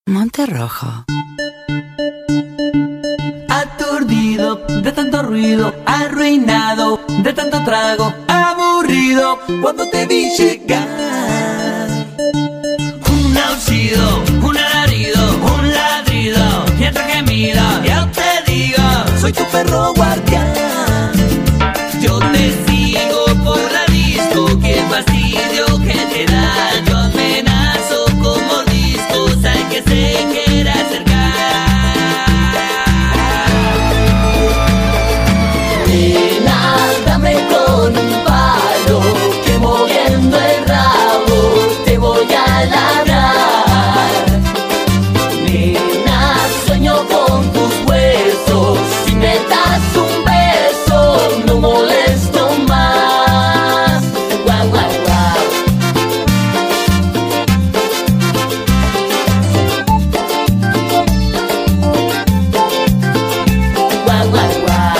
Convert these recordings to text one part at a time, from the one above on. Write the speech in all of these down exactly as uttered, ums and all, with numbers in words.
Monterrojo. Aturdido de tanto ruido, arruinado de tanto trago, aburrido cuando te vi llegar. Un aullido, un alarido, un ladrido y otro gemido. Yo te digo, soy tu perro guardián. Yo te sigo por la disco, qué fastidio que te da. Yo amenazo con mordiscos al que se quiera acercar. Nena, dame con un palo, que moviendo el rabo te voy a ladrar. Nena, sueño con tus huesos, si me das un beso no molesto más. Guau, guau, guau. Guau, guau, guau.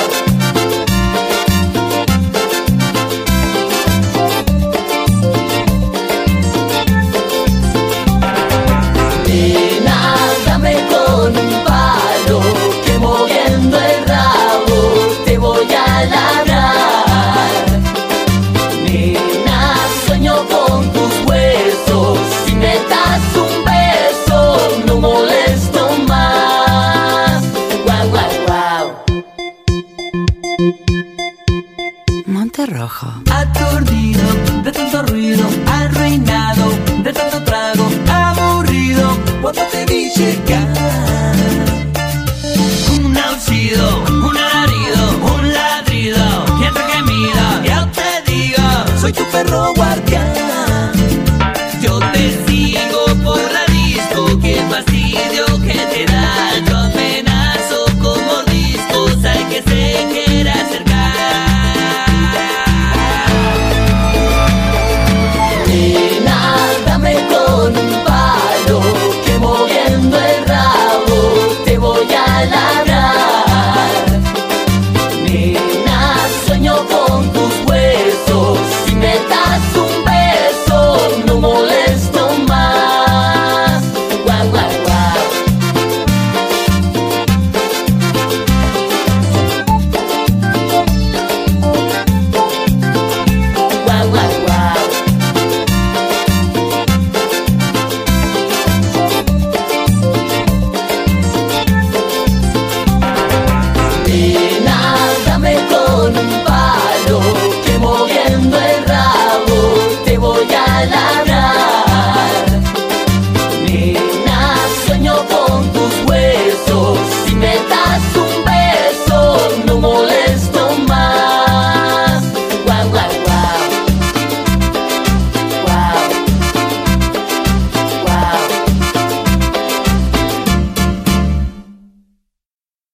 Nena, dame con un palo, que moviendo el rabo te voy a ladrar. Nena, sueño con tus huesos, si me das un beso no molesto más. Guau, guau, guau. Monterrojo. Aturdido de tanto ruido, arruinado de tanto trago, aburrido cuando te vi llegar. Un aullido, un alarido, un ladrido y otro gemido. Yo te digo, soy tu perro guardián.